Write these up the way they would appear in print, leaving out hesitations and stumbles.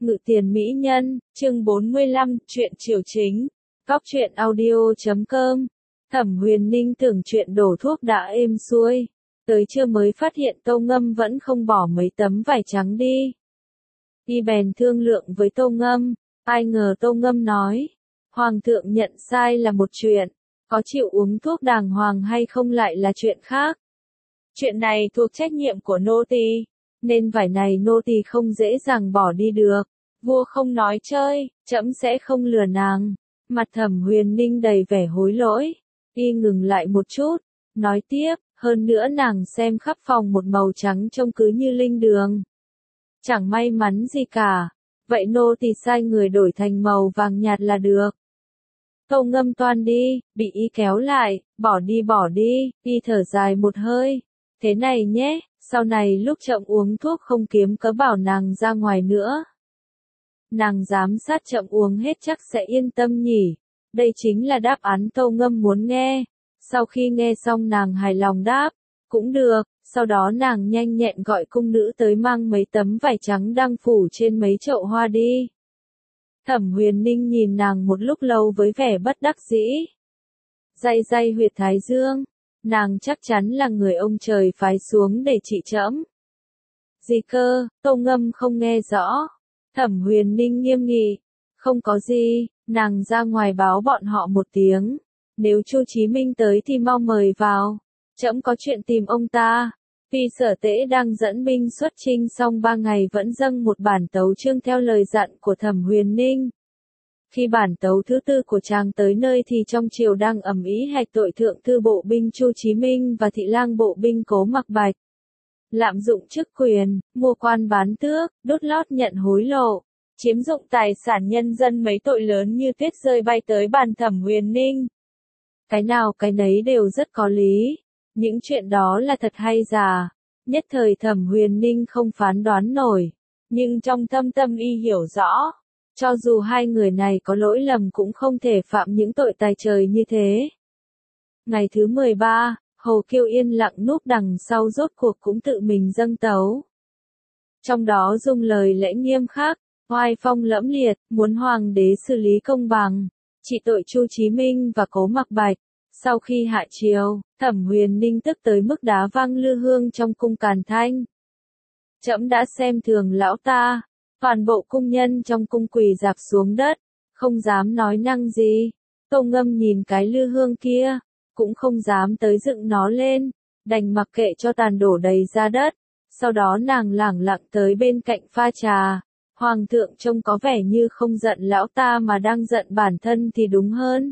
Ngự tiền mỹ nhân, chương 45, truyện triều chính. Góc truyện audio.com. Thẩm Huyền Ninh tưởng chuyện đổ thuốc đã êm xuôi. Tới trưa mới phát hiện Tô Ngâm vẫn không bỏ mấy tấm vải trắng đi. Y bèn thương lượng với Tô Ngâm. Ai ngờ Tô Ngâm nói. Hoàng thượng nhận sai là một chuyện. Có chịu uống thuốc đàng hoàng hay không lại là chuyện khác. Chuyện này thuộc trách nhiệm của nô tỳ, nên vải này nô tỳ không dễ dàng bỏ đi được. Vua không nói chơi, trẫm sẽ không lừa nàng. Mặt Thẩm Huyền Ninh đầy vẻ hối lỗi. Y ngừng lại một chút, nói tiếp, hơn nữa nàng xem khắp phòng một màu trắng trông cứ như linh đường. Chẳng may mắn gì cả, vậy nô tỳ sai người đổi thành màu vàng nhạt là được. Tô Ngâm toan đi, bị Y kéo lại, bỏ đi, Y thở dài một hơi. Thế này nhé, sau này lúc chậm uống thuốc không kiếm cớ bảo nàng ra ngoài nữa. Nàng giám sát chậm uống hết chắc sẽ yên tâm nhỉ. Đây chính là đáp án Tô Ngâm muốn nghe. Sau khi nghe xong nàng hài lòng đáp, cũng được. Sau đó nàng nhanh nhẹn gọi cung nữ tới mang mấy tấm vải trắng đang phủ trên mấy chậu hoa đi. Thẩm Huyền Ninh nhìn nàng một lúc lâu với vẻ bất đắc dĩ. Day huyệt thái dương. Nàng chắc chắn là người ông trời phái xuống để trị trẫm. Gì cơ? Tô Ngâm không nghe rõ. Thẩm Huyền Ninh nghiêm nghị. Không có gì, nàng ra ngoài báo bọn họ một tiếng. Nếu Chu Chí Minh tới thì mau mời vào. Trẫm có chuyện tìm ông ta. Phi Sở Tễ đang dẫn binh xuất chinh xong 3 ngày vẫn dâng một bản tấu chương theo lời dặn của Thẩm Huyền Ninh. Khi bản tấu thứ tư của chàng tới nơi thì trong triều đang ầm ĩ hạch tội thượng thư bộ binh Chu Chí Minh và thị lang bộ binh Cố Mặc Bạch. Lạm dụng chức quyền, mua quan bán tước, đốt lót nhận hối lộ, chiếm dụng tài sản nhân dân mấy tội lớn như tuyết rơi bay tới bàn Thẩm Huyền Ninh. Cái nào cái nấy đều rất có lý. Những chuyện đó là thật hay giả. Nhất thời Thẩm Huyền Ninh không phán đoán nổi. Nhưng trong thâm tâm y hiểu rõ. Cho dù hai người này có lỗi lầm cũng không thể phạm những tội tày trời như thế. Ngày thứ 13, Hồ Kiêu yên lặng núp đằng sau rốt cuộc cũng tự mình dâng tấu. Trong đó dùng lời lẽ nghiêm khắc, oai phong lẫm liệt, muốn hoàng đế xử lý công bằng, trị tội Chu Chí Minh và Cố Mặc Bạch. Sau khi hạ triều, Thẩm Huyền Ninh tức tới mức đá văng lư hương trong cung Càn Thanh. Trẫm đã xem thường lão ta. Toàn bộ cung nhân trong cung quỳ rạp xuống đất, không dám nói năng gì. Tô Ngâm nhìn cái lư hương kia, cũng không dám tới dựng nó lên, đành mặc kệ cho tàn đổ đầy ra đất. Sau đó nàng lẳng lặng tới bên cạnh pha trà. Hoàng thượng trông có vẻ như không giận lão ta mà đang giận bản thân thì đúng hơn.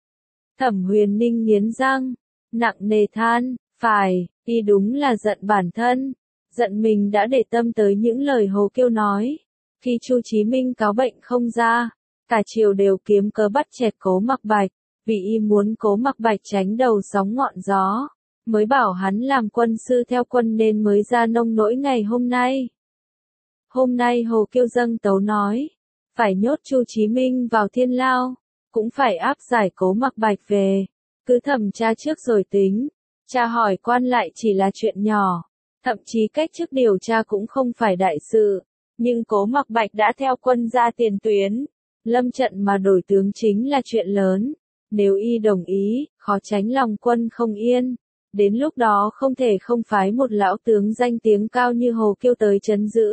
Thẩm Huyền Ninh nghiến răng, nặng nề than, phải, y đúng là giận bản thân. Giận mình đã để tâm tới những lời Hồ Kiêu nói. Khi Chu Chí Minh cáo bệnh không ra, cả triều đều kiếm cớ bắt chẹt Cố Mặc Bạch, vì y muốn Cố Mặc Bạch tránh đầu sóng ngọn gió, mới bảo hắn làm quân sư theo quân nên mới ra nông nỗi ngày hôm nay. Hôm nay Hồ Kiêu dâng tấu nói, phải nhốt Chu Chí Minh vào thiên lao, cũng phải áp giải Cố Mặc Bạch về, cứ thẩm tra trước rồi tính, tra hỏi quan lại chỉ là chuyện nhỏ, thậm chí cách chức điều tra cũng không phải đại sự. Nhưng Cố Mặc Bạch đã theo quân ra tiền tuyến, lâm trận mà đổi tướng chính là chuyện lớn. Nếu y đồng ý, khó tránh lòng quân không yên. Đến lúc đó không thể không phái một lão tướng danh tiếng cao như Hồ Kiêu tới trấn giữ.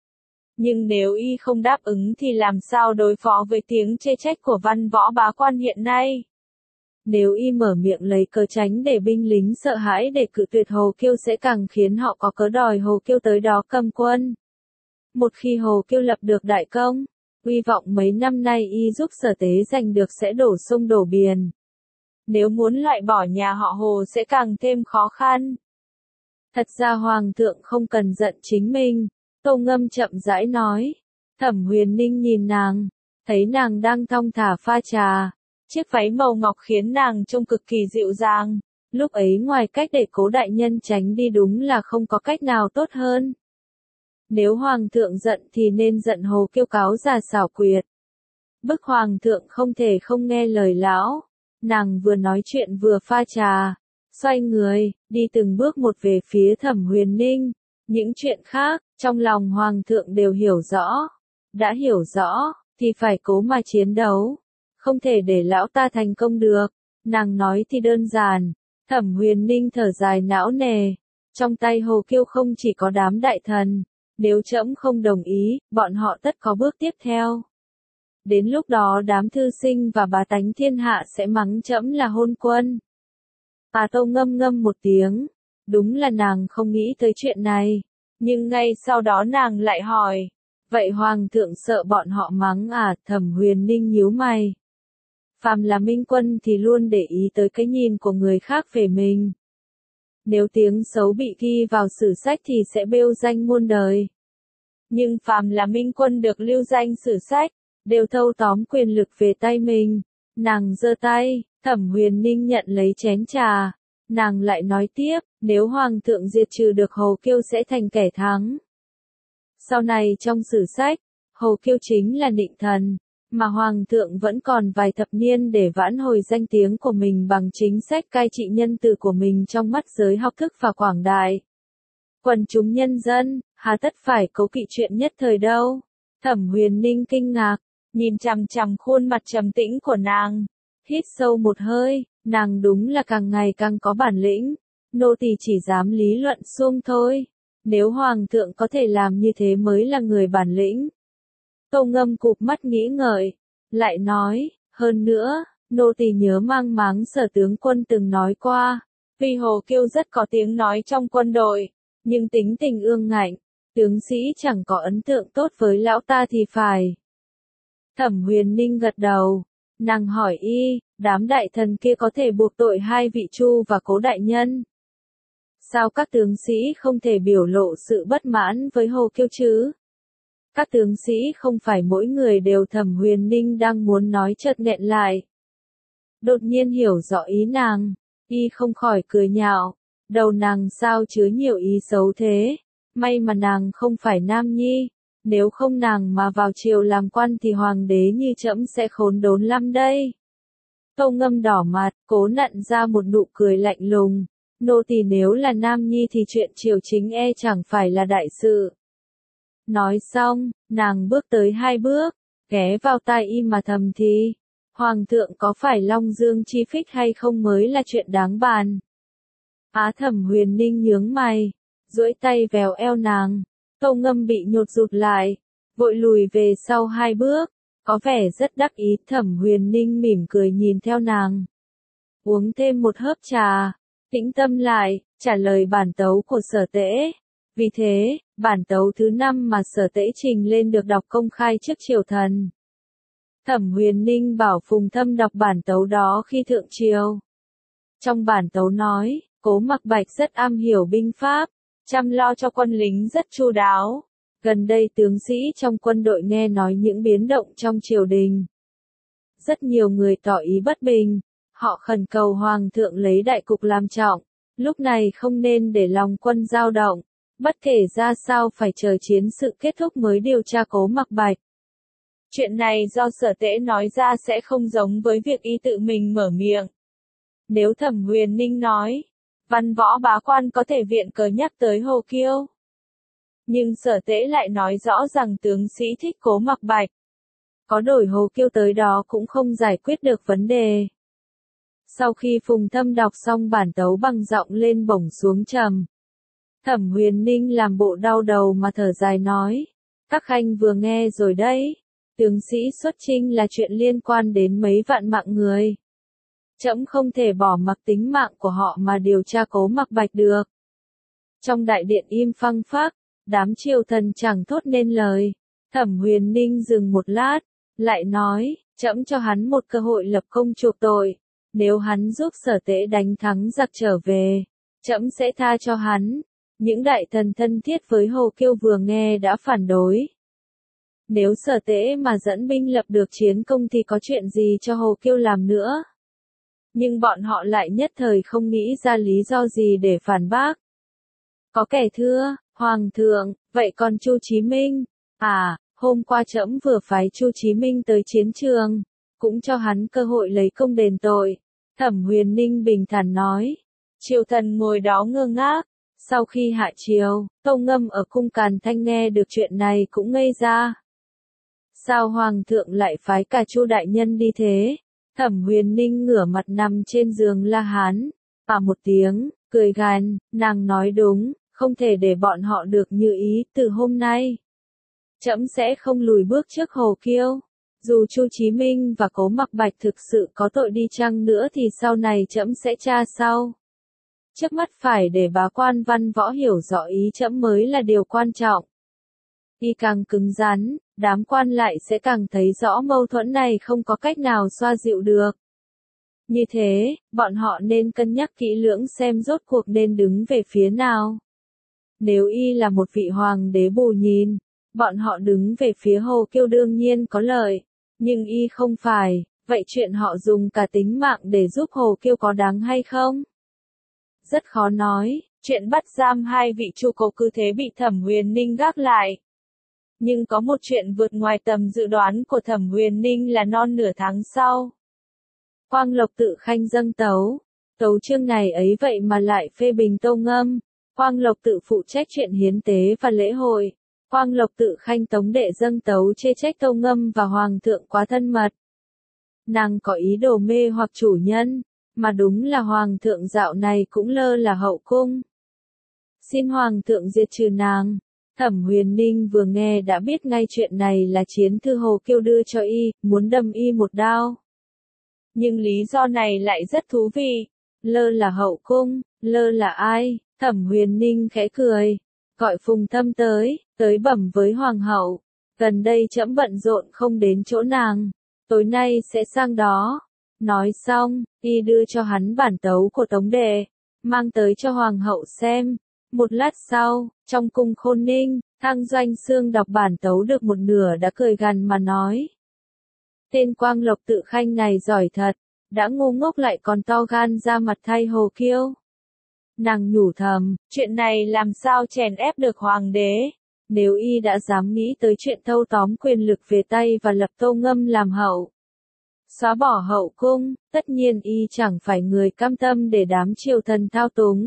Nhưng nếu y không đáp ứng thì làm sao đối phó với tiếng chê trách của văn võ bá quan hiện nay? Nếu y mở miệng lấy cớ tránh để binh lính sợ hãi để cự tuyệt Hồ Kiêu sẽ càng khiến họ có cớ đòi Hồ Kiêu tới đó cầm quân. Một khi Hồ Kiêu lập được đại công, uy vọng mấy năm nay y giúp Sở Tế giành được sẽ đổ sông đổ biển. Nếu muốn loại bỏ nhà họ Hồ sẽ càng thêm khó khăn. Thật ra Hoàng thượng không cần giận chính mình, Tô Ngâm chậm rãi nói. Thẩm Huyền Ninh nhìn nàng, thấy nàng đang thong thả pha trà. Chiếc váy màu ngọc khiến nàng trông cực kỳ dịu dàng. Lúc ấy ngoài cách để Cố đại nhân tránh đi đúng là không có cách nào tốt hơn. Nếu Hoàng thượng giận thì nên giận Hồ Kiêu cáo già xảo quyệt. Bức Hoàng thượng không thể không nghe lời lão. Nàng vừa nói chuyện vừa pha trà, xoay người, đi từng bước một về phía Thẩm Huyền Ninh. Những chuyện khác, trong lòng Hoàng thượng đều hiểu rõ. đã hiểu rõ, thì phải cố mà chiến đấu. Không thể để lão ta thành công được. Nàng nói thì đơn giản. Thẩm Huyền Ninh thở dài não nề. Trong tay Hồ Kiêu không chỉ có đám đại thần. Nếu trẫm không đồng ý, bọn họ tất có bước tiếp theo. Đến lúc đó đám thư sinh và bá tánh thiên hạ sẽ mắng trẫm là hôn quân. Bà Tâu ngâm ngâm một tiếng. Đúng là nàng không nghĩ tới chuyện này. Nhưng ngay sau đó nàng lại hỏi. Vậy Hoàng thượng sợ bọn họ mắng à? Thẩm Huyền Ninh nhíu mày. Phàm là minh quân thì luôn để ý tới cái nhìn của người khác về mình. Nếu tiếng xấu bị ghi vào sử sách thì sẽ bêu danh muôn đời. Nhưng phàm là minh quân được lưu danh sử sách, đều thâu tóm quyền lực về tay mình. Nàng giơ tay, Thẩm Huyền Ninh nhận lấy chén trà. Nàng lại nói tiếp, nếu Hoàng thượng diệt trừ được Hồ Kiêu sẽ thành kẻ thắng. Sau này trong sử sách, Hồ Kiêu chính là nịnh thần, mà Hoàng thượng vẫn còn vài thập niên để vãn hồi danh tiếng của mình bằng chính sách cai trị nhân từ của mình trong mắt giới học thức và quảng đại. Quần chúng nhân dân, hà tất phải cố kỵ chuyện nhất thời đâu. Thẩm Huyền Ninh kinh ngạc, nhìn chằm chằm khuôn mặt trầm tĩnh của nàng. Hít sâu một hơi, nàng đúng là càng ngày càng có bản lĩnh. Nô tỳ chỉ dám lý luận suông thôi. Nếu Hoàng thượng có thể làm như thế mới là người bản lĩnh. Tô Ngâm cụp mắt nghĩ ngợi, lại nói, hơn nữa, nô tỳ nhớ mang máng Sở tướng quân từng nói qua, tuy Hồ Kiêu rất có tiếng nói trong quân đội, nhưng tính tình ương ngạnh, tướng sĩ chẳng có ấn tượng tốt với lão ta thì phải. Thẩm Huyền Ninh gật đầu, nàng hỏi y, đám đại thần kia có thể buộc tội hai vị Chu và Cố đại nhân. Sao các tướng sĩ không thể biểu lộ sự bất mãn với Hồ Kiêu chứ? Các tướng sĩ không phải mỗi người đều. Thẩm Huyền Ninh đang muốn nói chợt nghẹn lại. Đột nhiên hiểu rõ ý nàng, y không khỏi cười nhạo, đầu nàng sao chứa nhiều ý xấu thế, may mà nàng không phải nam nhi, nếu không nàng mà vào triều làm quan thì hoàng đế như trẫm sẽ khốn đốn lắm đây. Tâu Ngâm đỏ mặt, cố nặn ra một nụ cười lạnh lùng, nô tỳ nếu là nam nhi thì chuyện triều chính chẳng phải là đại sự. Nói xong, nàng bước tới 2 bước, ghé vào tai y mà thầm thì, Hoàng thượng có phải Long Dương chi phích hay không mới là chuyện đáng bàn. Thẩm Huyền Ninh nhướng mày, duỗi tay vèo eo nàng, Tâu Ngâm bị nhột rụt lại, vội lùi về sau 2 bước, có vẻ rất đắc ý. Thẩm Huyền Ninh mỉm cười nhìn theo nàng. Uống thêm một hớp trà, tĩnh tâm lại, trả lời bản tấu của Sở Tễ. Vì thế, bản tấu thứ 5 mà Sở Tễ trình lên được đọc công khai trước triều thần. Thẩm Huyền Ninh bảo Phùng Thâm đọc bản tấu đó khi thượng triều. Trong bản tấu nói, Cố Mặc Bạch rất am hiểu binh pháp, chăm lo cho quân lính rất chu đáo. Gần đây tướng sĩ trong quân đội nghe nói những biến động trong triều đình. Rất nhiều người tỏ ý bất bình, họ khẩn cầu Hoàng thượng lấy đại cục làm trọng, lúc này không nên để lòng quân dao động. Bất kể ra sao phải chờ chiến sự kết thúc mới điều tra Cố Mặc Bạch. Chuyện này do Sở Tễ nói ra sẽ không giống với việc y tự mình mở miệng. Nếu Thẩm Huyền Ninh nói, văn võ bá quan có thể viện cớ nhắc tới Hồ Kiêu. Nhưng Sở Tễ lại nói rõ rằng tướng sĩ thích Cố Mặc Bạch. Có đổi Hồ Kiêu tới đó cũng không giải quyết được vấn đề. Sau khi Phùng Thâm đọc xong bản tấu bằng giọng lên bổng xuống trầm. Thẩm Huyền Ninh làm bộ đau đầu mà thở dài nói, các khanh vừa nghe rồi đấy, tướng sĩ xuất chinh là chuyện liên quan đến mấy vạn mạng người. Trẫm không thể bỏ mặc tính mạng của họ mà điều tra Cố Mặc Bạch được. Trong đại điện im phăng phắc, đám triều thần chẳng thốt nên lời. Thẩm Huyền Ninh dừng một lát, lại nói, trẫm cho hắn một cơ hội lập công chuộc tội, nếu hắn giúp Sở Tễ đánh thắng giặc trở về, trẫm sẽ tha cho hắn. Những đại thần thân thiết với Hồ Kiêu vừa nghe đã phản đối. Nếu Sở Tễ mà dẫn binh lập được chiến công thì có chuyện gì cho Hồ Kiêu làm nữa. Nhưng bọn họ lại nhất thời không nghĩ ra lý do gì để phản bác. Có kẻ thưa, Hoàng thượng, vậy còn Chu Chí Minh? Hôm qua trẫm vừa phái Chu Chí Minh tới chiến trường, cũng cho hắn cơ hội lấy công đền tội. Thẩm Huyền Ninh bình thản nói. Triều thần ngồi đó ngơ ngác. Sau khi hạ triều, Tâu Ngâm ở cung Càn Thanh nghe được chuyện này cũng ngây ra. Sao hoàng thượng lại phái cả Chu đại nhân đi thế? Thẩm Huyền Ninh ngửa mặt nằm trên giường La Hán, một tiếng, cười gằn, nàng nói đúng, không thể để bọn họ được như ý, từ hôm nay. Trẫm sẽ không lùi bước trước Hồ Kiêu. Dù Chu Chí Minh và Cố Mặc Bạch thực sự có tội đi chăng nữa thì sau này trẫm sẽ tra sau. Trước mắt phải để bá quan Văn Võ hiểu rõ ý trẫm mới là điều quan trọng. Y càng cứng rắn, đám quan lại sẽ càng thấy rõ mâu thuẫn này không có cách nào xoa dịu được. Như thế, bọn họ nên cân nhắc kỹ lưỡng xem rốt cuộc nên đứng về phía nào. Nếu Y là một vị hoàng đế bù nhìn, bọn họ đứng về phía Hồ Kiêu đương nhiên có lợi, nhưng Y không phải, vậy chuyện họ dùng cả tính mạng để giúp Hồ Kiêu có đáng hay không? Rất khó nói, chuyện bắt giam hai vị trụ cột cứ thế bị Thẩm Huyền Ninh gác lại. Nhưng có một chuyện vượt ngoài tầm dự đoán của Thẩm Huyền Ninh là non nửa tháng sau. Quang Lộc Tự Khanh dâng tấu. Tấu chương này ấy vậy mà lại phê bình Tô Ngâm. Quang Lộc Tự phụ trách chuyện hiến tế và lễ hội. Quang Lộc Tự Khanh tống đệ dâng tấu chê trách Tô Ngâm và Hoàng thượng quá thân mật. Nàng có ý đồ mê hoặc chủ nhân, mà đúng là Hoàng thượng dạo này cũng lơ là hậu cung. Xin Hoàng thượng diệt trừ nàng. Thẩm Huyền Ninh vừa nghe đã biết ngay chuyện này là chiến thư Hồ Kiêu đưa cho Y, muốn đâm Y một đao. Nhưng lý do này lại rất thú vị. Lơ là hậu cung, lơ là ai? Thẩm Huyền Ninh khẽ cười. Gọi Phùng Thâm tới bẩm với Hoàng hậu. Gần đây trẫm bận rộn không đến chỗ nàng. Tối nay sẽ sang đó. Nói xong, Y đưa cho hắn bản tấu của Tống Đệ, mang tới cho Hoàng hậu xem. Một lát sau, trong cung Khôn Ninh, Thang Doanh Xương đọc bản tấu được một nửa đã cười gằn mà nói. Tên Quang Lộc Tự Khanh này giỏi thật, đã ngu ngốc lại còn to gan ra mặt thay Hồ Kiêu. Nàng nhủ thầm, chuyện này làm sao chèn ép được hoàng đế. Nếu Y đã dám nghĩ tới chuyện thâu tóm quyền lực về tay và lập Tô Ngâm làm hậu, xóa bỏ hậu cung, tất nhiên Y chẳng phải người cam tâm để đám triều thần thao túng.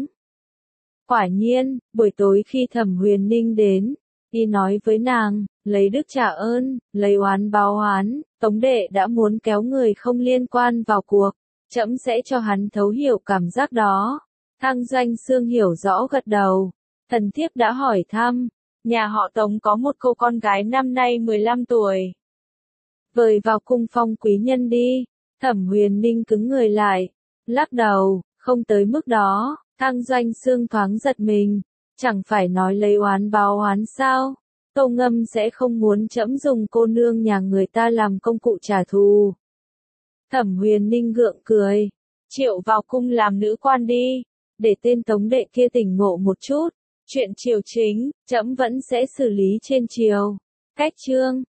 Quả nhiên, buổi tối khi Thẩm Huyền Ninh đến, Y nói với nàng, lấy đức trả ơn, lấy oán báo oán, Tống đệ đã muốn kéo người không liên quan vào cuộc, trẫm sẽ cho hắn thấu hiểu cảm giác đó. Thang Doanh Xương hiểu rõ gật đầu. Thần thiếp đã hỏi thăm, nhà họ Tống có một cô con gái năm nay 15 tuổi. Vời vào cung phong quý nhân đi. Thẩm Huyền Ninh cứng người lại, lắc đầu, không tới mức đó. Thang Doanh Xương thoáng giật mình, chẳng phải nói lấy oán báo oán sao? Tô Ngâm sẽ không muốn trẫm dùng cô nương nhà người ta làm công cụ trả thù. Thẩm Huyền Ninh gượng cười, triệu vào cung làm nữ quan đi, để tên Tống đệ kia tỉnh ngộ một chút. Chuyện triều chính, trẫm vẫn sẽ xử lý trên triều. Cách chương